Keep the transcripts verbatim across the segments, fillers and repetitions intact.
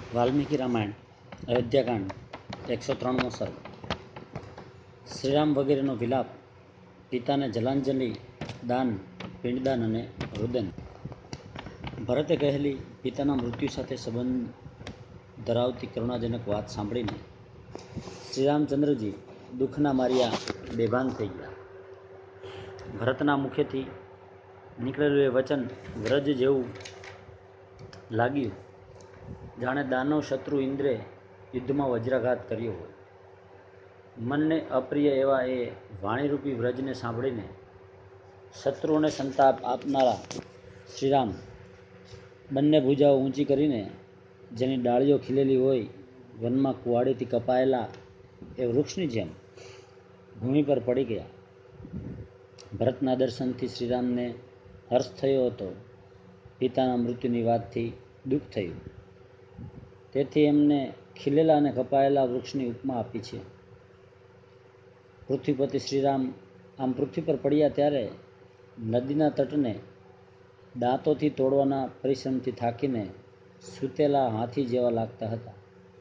વાલ્મીકી રામાયણ અયોધ્યાકાંડ એકસો ત્રણમો સર્ગ. શ્રીરામ વગેરેનો વિલાપ, પિતાને જલાંજલિ, દાન, પિંડદાન અને રુદન. ભરતે કહેલી પિતાના મૃત્યુ સાથે સંબંધ ધરાવતી કરુણાજનક વાત સાંભળીને શ્રીરામચંદ્રજી દુઃખના માર્યા બેભાન થઈ ગયા. ભરતના મુખેથી નીકળેલું એ વચન વ્રજ જેવું લાગ્યું, જાણે દાનવ શત્રુ ઇન્દ્રે યુદ્ધમાં વજ્રાઘાત કર્યો હોય. મનને અપ્રિય એવા એ વાણીરૂપી વ્રજને સાંભળીને શત્રુઓને સંતાપ આપનારા શ્રીરામ બંને ભુજાઓ ઊંચી કરીને, જેની ડાળીઓ ખીલેલી હોય વનમાં કુવાડીથી કપાયેલા એ વૃક્ષની જેમ ભૂમિ પર પડી ગયા. ભરતના દર્શનથી શ્રીરામને હર્ષ થયો હતો. પિતાના મૃત્યુની વાતથી દુઃખ થયું, તેથી એમને ખીલેલા અને કપાયેલા વૃક્ષની ઉપમા આપી છે. પૃથ્વીપતિ શ્રીરામ આમ પૃથ્વી પર પડ્યા ત્યારે નદીના તટને દાંતોથી તોડવાના પરિશ્રમથી થાકીને સૂતેલા હાથી જેવા લાગતા હતા.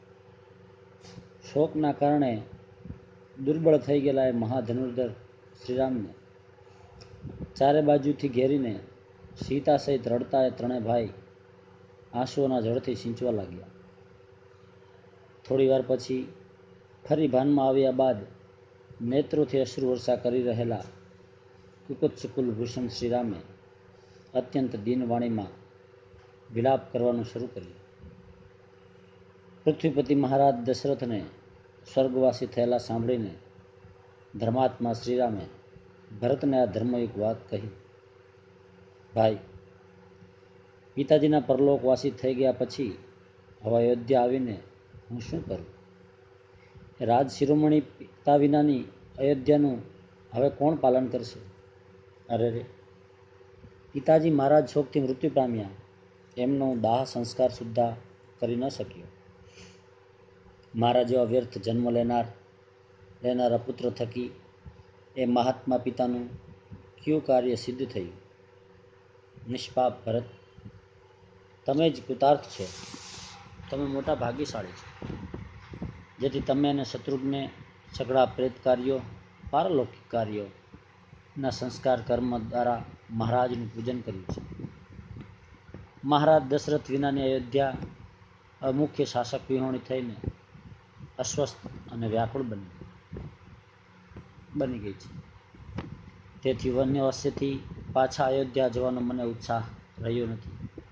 શોકના કારણે દુર્બળ થઈ ગયેલા એ મહાધનુર્ધર શ્રીરામને ચારે બાજુથી ઘેરીને સીતા સહિત રડતા એ ત્રણેય ભાઈ આંસુઓના જળથી સિંચવા લાગ્યા. થોડી વાર પછી ફરી ભાનમાં આવ્યા બાદ નેત્રોથી અશ્રુ વર્ષા કરી રહેલા કુકુત્સ કુલભૂષણ શ્રીરામે અત્યંત દીનવાણીમાં વિલાપ કરવાનું શરૂ કર્યું. પૃથ્વીપતિ મહારાજ દશરથને સ્વર્ગવાસી થયેલા સાંભળીને ધર્માત્મા શ્રીરામે ભરતને આ ધર્મયુક્ત વાત કહી. ભાઈ, પિતાજીના પરલોકવાસી થઈ ગયા પછી હવે અયોધ્યા આવીને હું શું કરું? રાજ શિરોમણી પિતા વિનાની અયોધ્યાનું હવે કોણ પાલન કરશે? અરે રે, પિતાજી મહારાજ શોકથી મૃત્યુ પામ્યા, એમનો દાહ સંસ્કાર સુદ્ધા કરી ન શક્યો. મારા જેવા વ્યર્થ જન્મ લેનાર લેનારા પુત્ર થકી એ મહાત્મા પિતાનું કયું કાર્ય સિદ્ધ થયું? નિષ્પાપ ભરત, તમે જ કૃતાર્થ છો. તમે મોટા ભાગ્યશાળી છો, જેથી તમે અને શત્રુઘ્ને સઘળા પ્રેત કાર્યો, પારલૌકિક કાર્યો ના સંસ્કાર કર્મ દ્વારા મહારાજનું પૂજન કર્યું છે. મહારાજ દશરથ વિનાની અયોધ્યા અમુખ્ય શાસક વિહોણી થઈને અસ્વસ્થ અને વ્યાકુળ બની બની ગઈ છે. તેથી વન્યવાસેથી પાછા અયોધ્યા જવાનો મને ઉત્સાહ રહ્યો નથી.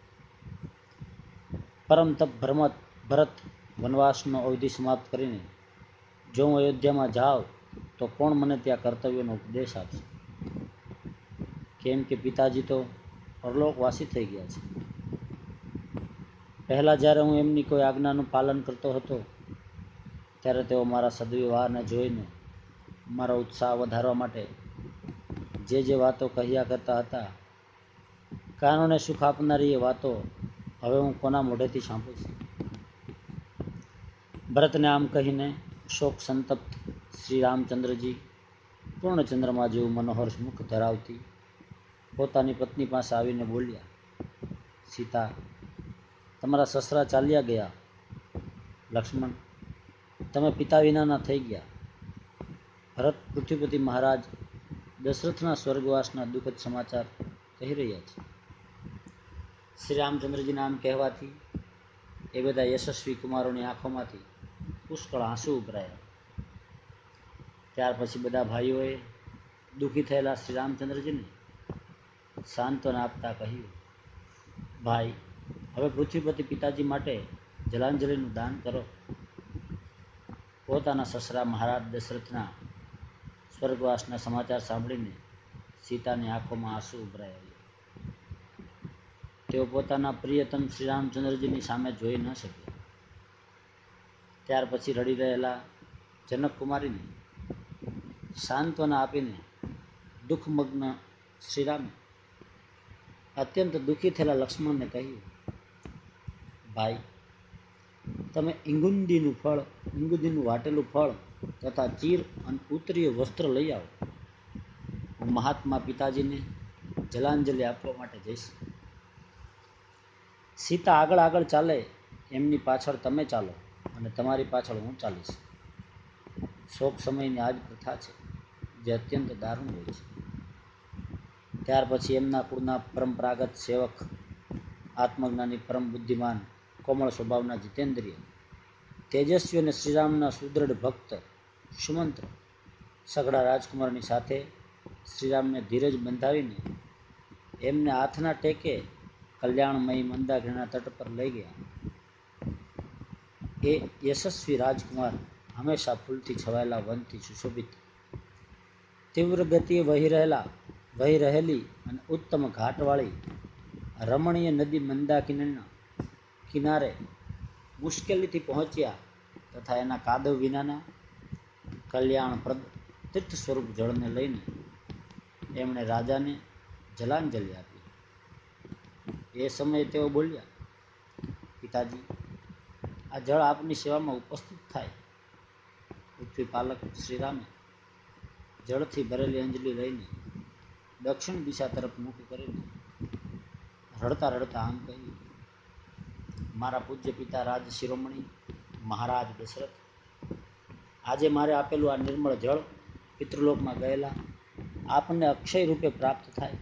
પરમ તપ ભરમત ભરત વનવાસનો અવધિ સમાપ્ત કરીને જો હું અયોધ્યામાં જાઉં તો કોણ મને ત્યાં કર્તવ્યનો ઉપદેશ આપશે? કેમ કે પિતાજી તો પરલોકવાસી થઈ ગયા છે. પહેલાં જ્યારે હું એમની કોઈ આજ્ઞાનું પાલન કરતો હતો ત્યારે તેઓ મારા સદવ્યવહારને જોઈને મારો ઉત્સાહ વધારવા માટે જે જે વાતો કહ્યા કરતા હતા, કાનોને સુખ આપનારી એ વાતો હવે હું કોના મોઢેથી સાંભળીશ? ભરતને આમ કહીને શોક સંતપ્ત શ્રી રામચંદ્રજી પૂર્ણચંદ્રમા જેવું મનોહર મુખ ધરાવતી પોતાની પત્ની પાસે આવીને બોલ્યા, સીતા, તમારા સસરા ચાલ્યા ગયા. લક્ષ્મણ, તમે પિતા વિનાના થઈ ગયા. ભરત પૃથ્વીપતિ મહારાજ દશરથના સ્વર્ગવાસના દુઃખદ સમાચાર કહી રહ્યા છે. શ્રી રામચંદ્રજીના આમ કહેવાથી એ બધા યશસ્વી કુમારોની આંખોમાંથી પુષ્કળ આંસુ ઉભરાયા. ત્યાર પછી બધા ભાઈઓએ દુઃખી થયેલા શ્રી રામચંદ્રજીને સાંત્વના આપતા કહ્યું, ભાઈ, હવે પૃથ્વીપતિ પિતાજી માટે જલાંજલિનું દાન કરો. પોતાના સસરા મહારાજ દશરથના સ્વર્ગવાસના સમાચાર સાંભળીને સીતાની આંખોમાં આંસુ ઉભરાયા. તેઓ પોતાના પ્રિયતમ શ્રી રામચંદ્રજીની સામે જોઈ ન શક્યા. ત્યાર પછી રડી રહેલા જનકકુમારીને સાંત્વના આપીને દુઃખમગ્ન શ્રીરામે અત્યંત દુઃખી થયેલા લક્ષ્મણને કહ્યું, ભાઈ, તમે ઇંગુંદીનું ફળ ઇંગુદીનું વાટેલું ફળ તથા ચીર અને ઉત્તરીય વસ્ત્ર લઈ આવો. હું મહાત્મા પિતાજીને જલાંજલિ આપવા માટે જઈશ. સીતા આગળ આગળ ચાલે એમની પાછળ તમે ચાલો અને તમારી પાછળ હું ચાલીશ. શોક સમયની આ જ પ્રથા છે, જે અત્યંત દારૂણ હોય છે. ત્યાર પછી એમના કુળના પરંપરાગત સેવક, આત્મજ્ઞાની, પરમ બુદ્ધિમાન, કોમળ સ્વભાવના જીતેન્દ્રિય, તેજસ્વી અને શ્રીરામના સુદૃઢ ભક્ત સુમંત્ર સઘળા રાજકુમારની સાથે શ્રીરામને ધીરજ બંધાવીને એમને હાથના ટેકે કલ્યાણમયી મંદાકિનીના તટ પર લઈ ગયા. એ યશસ્વી રાજકુમાર હંમેશા ફૂલથી છવાયેલા વનથી સુશોભિત, તીવ્ર ગતિએ વહી રહેલા વહી રહેલી અને ઉત્તમ ઘાટવાળી રમણીય નદી મંદાકિનીના કિનારે મુશ્કેલીથી પહોંચ્યા તથા એના કાદવ વિનાના કલ્યાણપ્રદ તીર્થ સ્વરૂપ જળને લઈને એમણે રાજાને જલાંજલિ આપી. એ સમયે તેઓ બોલ્યા, પિતાજી, આ જળ આપની સેવામાં ઉપસ્થિત થાય. પૃથ્વી પાલક શ્રીરામે જળથી ભરેલી અંજલિ લઈને દક્ષિણ દિશા તરફ મુખ કરીને રડતા રડતા આમ કહ્યું, મારા પૂજ્ય પિતા રાજ શિરોમણી મહારાજ દશરથ, આજે મારે આપેલું આ નિર્મળ જળ પિતૃલોકમાં ગયેલા આપને અક્ષય રૂપે પ્રાપ્ત થાય.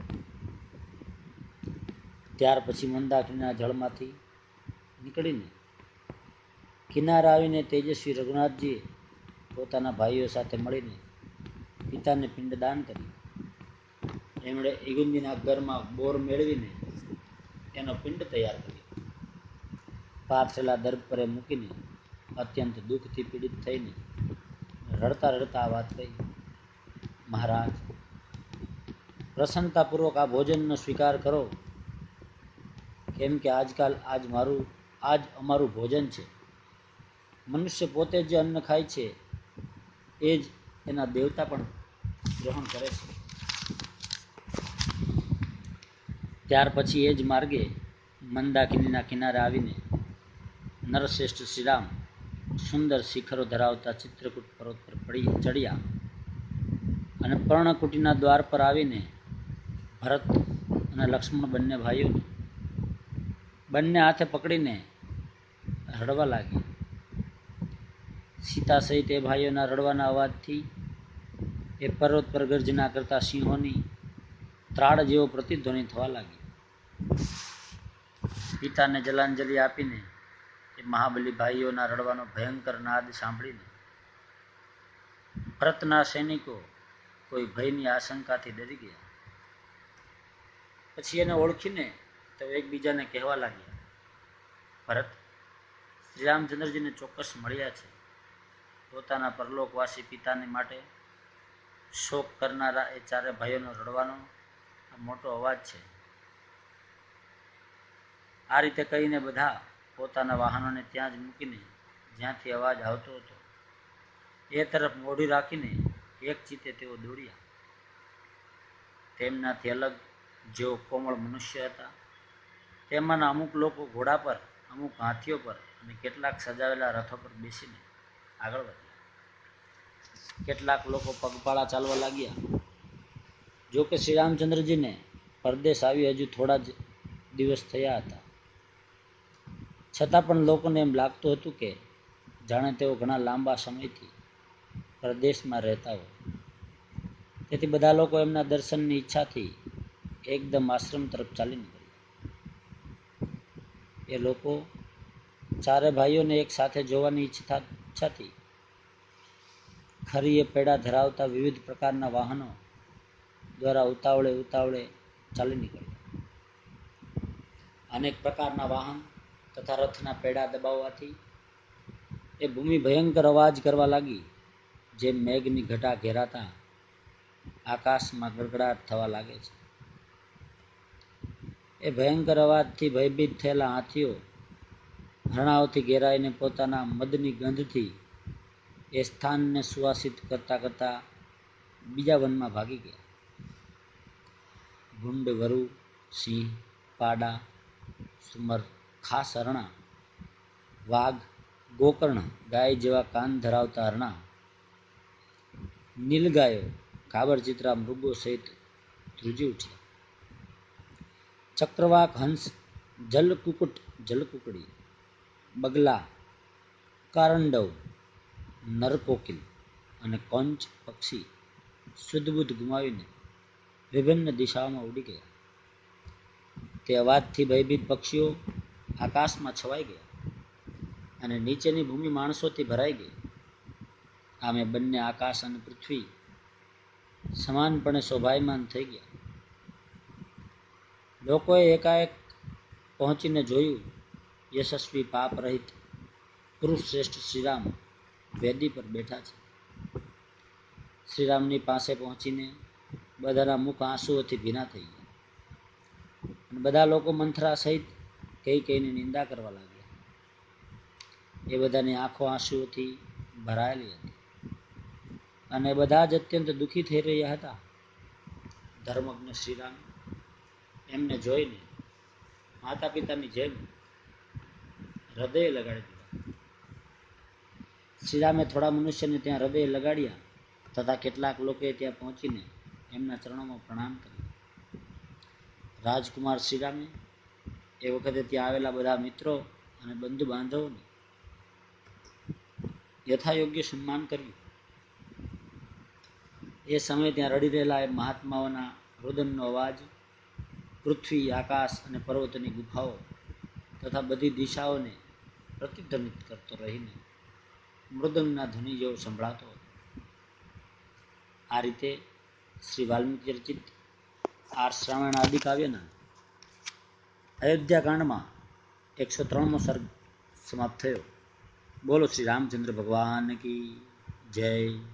ત્યાર પછી મંદાકિનીના જળમાંથી નીકળીને કિનારે આવીને તેજસ્વી રઘુનાથજીએ પોતાના ભાઈઓ સાથે મળીને પિતાને પિંડદાન કર્યું. એમણે ઇગુંદીના ઘરમાં બોર મેળવીને એનો પિંડ તૈયાર કર્યો. પાથરેલા દર્ભ પર મૂકીને અત્યંત દુઃખથી પીડિત થઈને રડતા રડતા આ વાત કહી, મહારાજ, પ્રસન્નતાપૂર્વક આ ભોજનનો સ્વીકાર કરો, કેમ કે આજકાલ આજ મારું આજ અમારું ભોજન છે. મનુષ્ય પોતે જે અન્ન ખાય છે એ જ એના દેવતા પણ ગ્રહણ કરે છે. ત્યાર પછી એ જ માર્ગે મંદાકિનીના કિનારે આવીને નરશ્રેષ્ઠ શ્રીરામ સુંદર શિખરો ધરાવતા ચિત્રકૂટ પર્વત પર પડી ચડ્યા અને પર્ણકુટીના દ્વાર પર આવીને ભરત અને લક્ષ્મણ બંને ભાઈઓને બંને હાથે પકડીને રડવા લાગ્યા. સીતા સહિત એ ભાઈઓના રડવાના અવાજથી એ પર્વત પર ગર્જના કરતા સિંહોની ત્રાળ જેવો પ્રતિધ્વનિ થવા લાગ્યો. પિતાને જલાંજલિ આપીને એ મહાબલી ભાઈઓના રડવાનો ભયંકર નાદ સાંભળીને ભરતના સૈનિકો કોઈ ભયની આશંકાથી ડરી ગયા. પછી એને ઓળખીને તો એકબીજાને કહેવા લાગ્યા, ભરત, શ્રીરામચંદ્રજીને ચોક્કસ મળ્યા છે. પોતાના પરલોકવાસી પિતાને માટે શોક કરનારા એ ચારે ભાઈઓનો રડવાનો આ મોટો અવાજ છે. આ રીતે કહીને બધા પોતાના વાહનોને ત્યાં જ મૂકીને જ્યાંથી અવાજ આવતો હતો એ તરફ મોઢું રાખીને એક ચિત્તે તેઓ દોડ્યા. તેમનાથી અલગ જેઓ કોમળ મનુષ્ય હતા તેમાંના અમુક લોકો ઘોડા પર, અમુક હાથીઓ પર અને કેટલાક સજાવેલા રથો પર બેસીને આગળ વધ્યા. કેટલાક લોકો પગપાળા ચાલવા લાગ્યા. જો કે શ્રીરામચંદ્રજીને પરદેશ આવી હજુ થોડા જ દિવસ થયા હતા, છતાં પણ લોકોને એમ લાગતું હતું કે જાણે તેઓ ઘણા લાંબા સમયથી પરદેશમાં રહેતા હોય. તેથી બધા લોકો એમના દર્શનની ઈચ્છાથી એકદમ આશ્રમ તરફ ચાલી નીકળ્યા. એ લોકો ચારે ભાઈઓને એક સાથે જોવાની ઈચ્છાથી ખરીએ પેડા ધરાવતા વિવિધ પ્રકારના વાહનો દ્વારા ઉતાવળે ઉતાવળે ચાલી નીકળ્યા. અનેક પ્રકારના વાહન તથા રથના પેડા દબાવવાથી એ ભૂમિ ભયંકર અવાજ કરવા લાગી, જેમ મેઘની ઘટા ઘેરાતા આકાશમાં ગડગડાટ થવા લાગે છે. એ ભયંકર અવાજથી ભયભીત થયેલા હાથીઓ હરણાઓથી ઘેરાઈને પોતાના મદની ગંધથી એ સ્થાનને સુવાસિત કરતા કરતા બીજા વનમાં ભાગી ગયા. ભૂંડ, વરુ, સિંહ, પાડા, સુમર, ખાસ હરણા, વાઘ, ગોકર્ણ ગાય જેવા કાન ધરાવતા હરણા, નીલગાયો, કાબરચિતરા મૃગો સહિત ધ્રુજી ઉઠ્યા. ચક્રવાક, હંસ, જલકુકુટ, જલકુકડી, બગલા, કારંડવ, નરકોકિલ અને કોંચ પક્ષી સુધબુધ ગુમાવીને વિભિન્ન દિશાઓમાં ઉડી ગયા. તે અવાજથી ભયભીત પક્ષીઓ આકાશમાં છવાઈ ગયા અને નીચેની ભૂમિ માણસોથી ભરાઈ ગઈ. આમે બંને આકાશ અને પૃથ્વી સમાનપણે શોભાયમાન થઈ ગયા. લોકોએ એકાએક પહોંચીને જોયું, યશસ્વી પાપ રહિત પુરુષ શ્રેષ્ઠ શ્રીરામ વેદી પર બેઠા છે. શ્રીરામની પાસે પહોંચીને બધાના મુખ આંસુઓથી ભીના થઈ ગયા અને બધા લોકો મંથરા સહિત કઈ કઈની નિંદા કરવા લાગ્યા. એ બધાની આંખો આંસુઓથી ભરાયેલી હતી અને બધા જ અત્યંત દુઃખી થઈ રહ્યા હતા. ધર્મજ્ઞ શ્રીરામ એમને જોઈને માતા પિતાની જેમ હૃદય લગાડી દીધા. શ્રીરામે થોડા મનુષ્યને ત્યાં હૃદય લગાડ્યા તથા કેટલાક લોકોએ ત્યાં પહોંચીને એમના ચરણોમાં પ્રણામ કર્યા. રાજકુમાર શ્રીરામે એ વખતે ત્યાં આવેલા બધા મિત્રો અને બંધુ બાંધવોને યથાયોગ્ય સન્માન કર્યું. એ સમયે ત્યાં રડી રહેલા એ મહાત્માઓના રુદનનો અવાજ પૃથ્વી, આકાશ અને પર્વતની ગુફાઓ તથા બધી દિશાઓને પ્રતિધ્વનિત કરતો રહીને મૃદંગના ધ્વનિ જેવો સંભળાતો હતો. આ રીતે શ્રી વાલ્મીકી રચિત આર્ષ રામાયણ આદિ કાવ્યના અયોધ્યાકાંડમાં એકસો ત્રણમો સર્ગ સમાપ્ત થયો. બોલો શ્રી રામચંદ્ર ભગવાન કી જય.